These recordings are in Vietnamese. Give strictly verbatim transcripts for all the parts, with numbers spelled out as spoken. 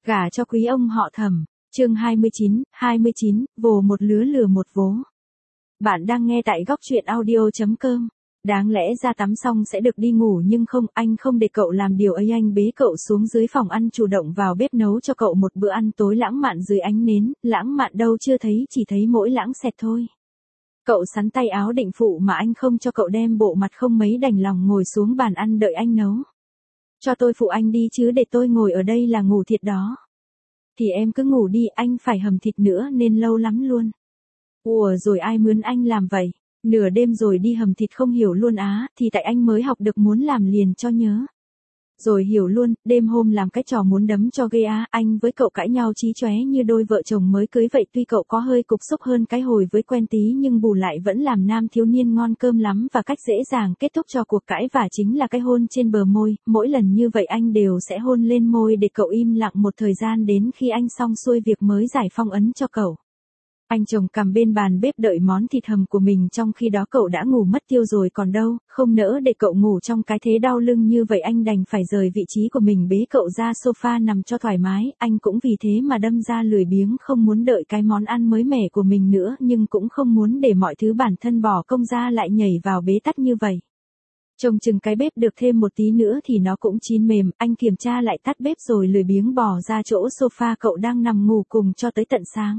Gả cho quý ông họ Thẩm, chương hai mươi chín, hai mươi chín, vồ một lứa lừa một vố. Bạn đang nghe tại góc truyện audio chấm com. Đáng lẽ ra tắm xong sẽ được đi ngủ nhưng không, anh không để cậu làm điều ấy, anh bế cậu xuống dưới phòng ăn chủ động vào bếp nấu cho cậu một bữa ăn tối lãng mạn dưới ánh nến, lãng mạn đâu chưa thấy, chỉ thấy mỗi lãng xẹt thôi. Cậu sắn tay áo định phụ mà anh không cho cậu, đem bộ mặt không mấy đành lòng ngồi xuống bàn ăn đợi anh nấu. Cho tôi phụ anh đi chứ để tôi ngồi ở đây là ngủ thiệt đó. Thì em cứ ngủ đi, anh phải hầm thịt nữa nên lâu lắm luôn. Ủa rồi ai mướn anh làm vậy? Nửa đêm rồi đi hầm thịt không hiểu luôn á, thì tại anh mới học được muốn làm liền cho nhớ. Rồi hiểu luôn, đêm hôm làm cái trò muốn đấm cho ghê á, anh với cậu cãi nhau chí chóe như đôi vợ chồng mới cưới vậy, tuy cậu có hơi cục xúc hơn cái hồi với quen tí nhưng bù lại vẫn làm nam thiếu niên ngon cơm lắm, và cách dễ dàng kết thúc cho cuộc cãi vả chính là cái hôn trên bờ môi, mỗi lần như vậy anh đều sẽ hôn lên môi để cậu im lặng một thời gian đến khi anh xong xuôi việc mới giải phong ấn cho cậu. Anh chồng cầm bên bàn bếp đợi món thịt hầm của mình, trong khi đó cậu đã ngủ mất tiêu rồi còn đâu, không nỡ để cậu ngủ trong cái thế đau lưng như vậy, anh đành phải rời vị trí của mình bế cậu ra sofa nằm cho thoải mái, anh cũng vì thế mà đâm ra lười biếng không muốn đợi cái món ăn mới mẻ của mình nữa, nhưng cũng không muốn để mọi thứ bản thân bỏ công ra lại nhảy vào bế tắc như vậy. Trông chừng cái bếp được thêm một tí nữa thì nó cũng chín mềm, anh kiểm tra lại tắt bếp rồi lười biếng bò ra chỗ sofa cậu đang nằm ngủ cùng cho tới tận sáng.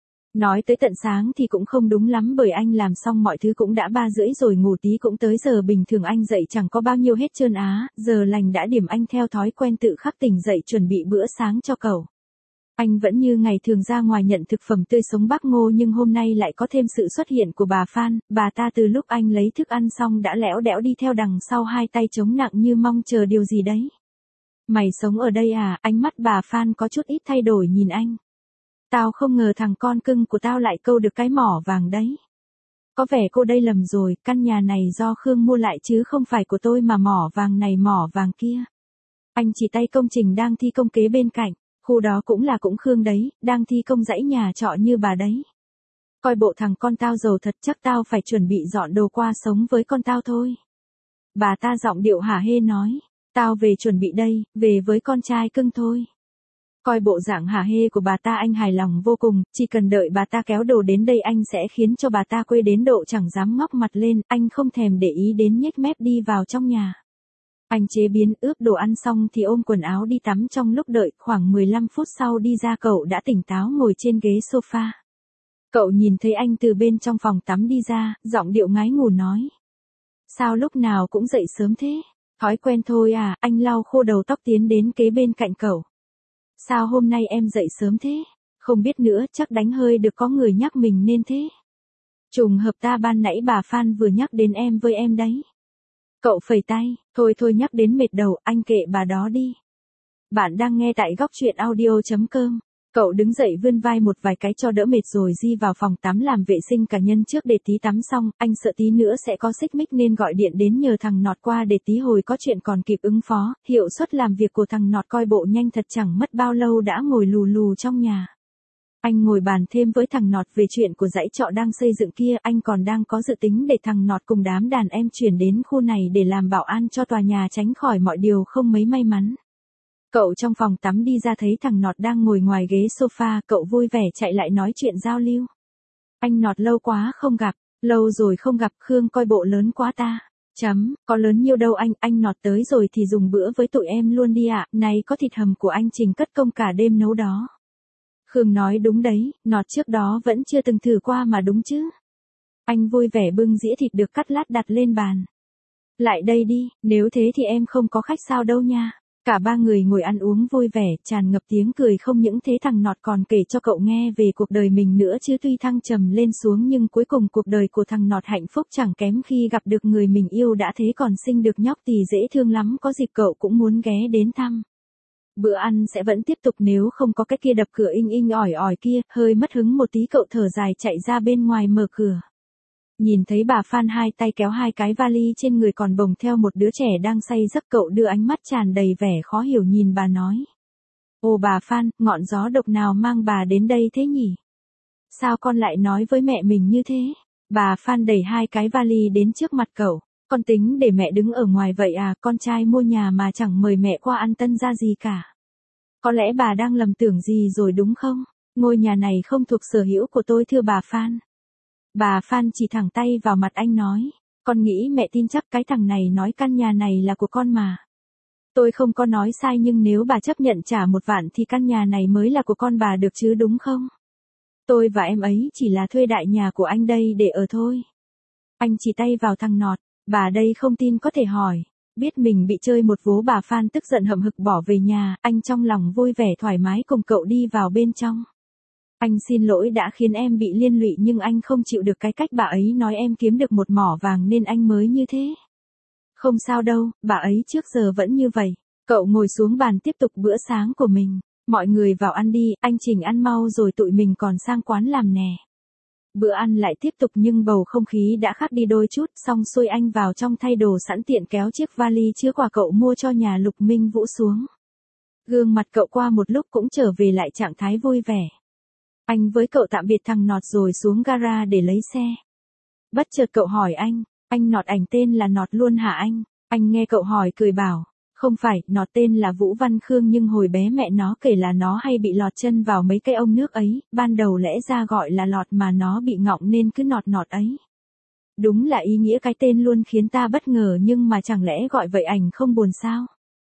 Nói tới tận sáng thì cũng không đúng lắm, bởi anh làm xong mọi thứ cũng đã ba rưỡi rồi, ngủ tí cũng tới giờ bình thường anh dậy chẳng có bao nhiêu hết trơn á, giờ lành đã điểm anh theo thói quen tự khắc tỉnh dậy chuẩn bị bữa sáng cho cậu. Anh vẫn như ngày thường ra ngoài nhận thực phẩm tươi sống bác Ngô, nhưng hôm nay lại có thêm sự xuất hiện của bà Phan, bà ta từ lúc anh lấy thức ăn xong đã lẽo đẽo đi theo đằng sau, hai tay chống nặng như mong chờ điều gì đấy. Mày sống ở đây à? Ánh mắt bà Phan có chút ít thay đổi nhìn anh. Tao không ngờ thằng con cưng của tao lại câu được cái mỏ vàng đấy. Có vẻ cô đây lầm rồi, căn nhà này do Khương mua lại chứ không phải của tôi mà mỏ vàng này mỏ vàng kia. Anh chỉ tay công trình đang thi công kế bên cạnh, khu đó cũng là cũng Khương đấy, đang thi công dãy nhà trọ như bà đấy. Coi bộ thằng con tao giàu thật, chắc tao phải chuẩn bị dọn đồ qua sống với con tao thôi. Bà ta giọng điệu hả hê nói, tao về chuẩn bị đây, về với con trai cưng thôi. Coi bộ dạng hả hê của bà ta anh hài lòng vô cùng, chỉ cần đợi bà ta kéo đồ đến đây anh sẽ khiến cho bà ta quê đến độ chẳng dám ngóc mặt lên, anh không thèm để ý đến, nhếch mép đi vào trong nhà. Anh chế biến ướp đồ ăn xong thì ôm quần áo đi tắm, trong lúc đợi khoảng mười lăm phút sau đi ra cậu đã tỉnh táo ngồi trên ghế sofa. Cậu nhìn thấy anh từ bên trong phòng tắm đi ra, giọng điệu ngái ngủ nói. Sao lúc nào cũng dậy sớm thế? Thói quen thôi à, anh lau khô đầu tóc tiến đến kế bên cạnh cậu. Sao hôm nay em dậy sớm thế? Không biết nữa, chắc đánh hơi được có người nhắc mình nên thế. Trùng hợp ta ban nãy bà Phan vừa nhắc đến em với em đấy. Cậu phẩy tay, thôi thôi nhắc đến mệt đầu, anh kệ bà đó đi. Bạn đang nghe tại góc truyện audio chấm com. Cậu đứng dậy vươn vai một vài cái cho đỡ mệt rồi di vào phòng tắm làm vệ sinh cá nhân trước để tí tắm xong, anh sợ tí nữa sẽ có xích mích nên gọi điện đến nhờ thằng Nọt qua để tí hồi có chuyện còn kịp ứng phó. Hiệu suất làm việc của thằng Nọt coi bộ nhanh thật, chẳng mất bao lâu đã ngồi lù lù trong nhà. Anh ngồi bàn thêm với thằng Nọt về chuyện của dãy trọ đang xây dựng kia, anh còn đang có dự tính để thằng Nọt cùng đám đàn em chuyển đến khu này để làm bảo an cho tòa nhà, tránh khỏi mọi điều không mấy may mắn. Cậu trong phòng tắm đi ra thấy thằng Nọt đang ngồi ngoài ghế sofa, cậu vui vẻ chạy lại nói chuyện giao lưu. Anh Nọt lâu quá không gặp, lâu rồi không gặp Khương, coi bộ lớn quá ta. Chấm, có lớn nhiêu đâu anh, anh Nọt tới rồi thì dùng bữa với tụi em luôn đi ạ, này có thịt hầm của anh Trình cất công cả đêm nấu đó. Khương nói đúng đấy, Nọt trước đó vẫn chưa từng thử qua mà đúng chứ. Anh vui vẻ bưng dĩa thịt được cắt lát đặt lên bàn. Lại đây đi, nếu thế thì em không có khách sao đâu nha. Cả ba người ngồi ăn uống vui vẻ, tràn ngập tiếng cười, không những thế thằng Nọt còn kể cho cậu nghe về cuộc đời mình nữa chứ, tuy thăng trầm lên xuống nhưng cuối cùng cuộc đời của thằng Nọt hạnh phúc chẳng kém khi gặp được người mình yêu, đã thế còn sinh được nhóc tỳ dễ thương lắm, có dịp cậu cũng muốn ghé đến thăm. Bữa ăn sẽ vẫn tiếp tục nếu không có cái kia đập cửa inh inh ỏi ỏi kia, hơi mất hứng một tí cậu thở dài chạy ra bên ngoài mở cửa. Nhìn thấy bà Phan hai tay kéo hai cái vali trên người còn bồng theo một đứa trẻ đang say giấc, cậu đưa ánh mắt tràn đầy vẻ khó hiểu nhìn bà nói. Ồ bà Phan, ngọn gió độc nào mang bà đến đây thế nhỉ? Sao con lại nói với mẹ mình như thế? Bà Phan đẩy hai cái vali đến trước mặt cậu. Con tính để mẹ đứng ở ngoài vậy à, con trai mua nhà mà chẳng mời mẹ qua ăn tân gia gì cả. Có lẽ bà đang lầm tưởng gì rồi đúng không? Ngôi nhà này không thuộc sở hữu của tôi thưa bà Phan. Bà Phan chỉ thẳng tay vào mặt anh nói. Con nghĩ mẹ tin chắc cái thằng này nói căn nhà này là của con mà. Tôi không có nói sai nhưng nếu bà chấp nhận trả một vạn thì căn nhà này mới là của con bà được chứ đúng không? Tôi và em ấy chỉ là thuê đại nhà của anh đây để ở thôi. Anh chỉ tay vào thằng Nọt, bà đây không tin có thể hỏi. Biết mình bị chơi một vố bà Phan tức giận hậm hực bỏ về nhà, anh trong lòng vui vẻ thoải mái cùng cậu đi vào bên trong. Anh xin lỗi đã khiến em bị liên lụy nhưng anh không chịu được cái cách bà ấy nói em kiếm được một mỏ vàng nên anh mới như thế. Không sao đâu, bà ấy trước giờ vẫn như vậy. Cậu ngồi xuống bàn tiếp tục bữa sáng của mình. Mọi người vào ăn đi, anh chỉnh ăn mau rồi tụi mình còn sang quán làm nè. Bữa ăn lại tiếp tục nhưng bầu không khí đã khác đi đôi chút, xong xuôi anh vào trong thay đồ sẵn tiện kéo chiếc vali chứa quà cậu mua cho nhà Lục Minh Vũ xuống. Gương mặt cậu qua một lúc cũng trở về lại trạng thái vui vẻ. Anh với cậu tạm biệt thằng Nọt rồi xuống gara để lấy xe. Bất chợt cậu hỏi anh, anh Nọt ảnh tên là Nọt luôn hả anh? Anh nghe cậu hỏi cười bảo, không phải, Nọt tên là Vũ Văn Khương nhưng hồi bé mẹ nó kể là nó hay bị lọt chân vào mấy cái ông nước ấy, ban đầu lẽ ra gọi là lọt mà nó bị ngọng nên cứ Nọt Nọt ấy. Đúng là ý nghĩa cái tên luôn khiến ta bất ngờ nhưng mà chẳng lẽ gọi vậy ảnh không buồn sao?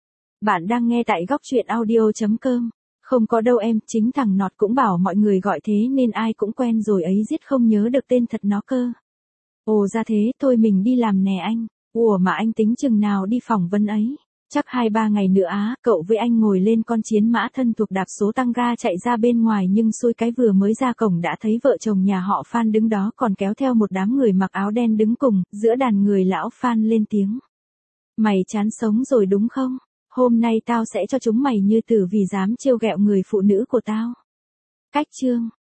Bạn đang nghe tại góc truyện audio chấm com. Không có đâu em, chính thằng Nọt cũng bảo mọi người gọi thế nên ai cũng quen rồi ấy giết không nhớ được tên thật nó cơ. Ồ ra thế, thôi mình đi làm nè anh. Ủa mà anh tính chừng nào đi phỏng vấn ấy? Chắc hai ba ngày nữa á, cậu với anh ngồi lên con chiến mã thân thuộc đạp số tăng ga chạy ra bên ngoài nhưng xui cái vừa mới ra cổng đã thấy vợ chồng nhà họ Phan đứng đó còn kéo theo một đám người mặc áo đen đứng cùng, giữa đàn người lão Phan lên tiếng. Mày chán sống rồi đúng không? Hôm nay tao sẽ cho chúng mày như tử vì dám trêu ghẹo người phụ nữ của tao. Cách chương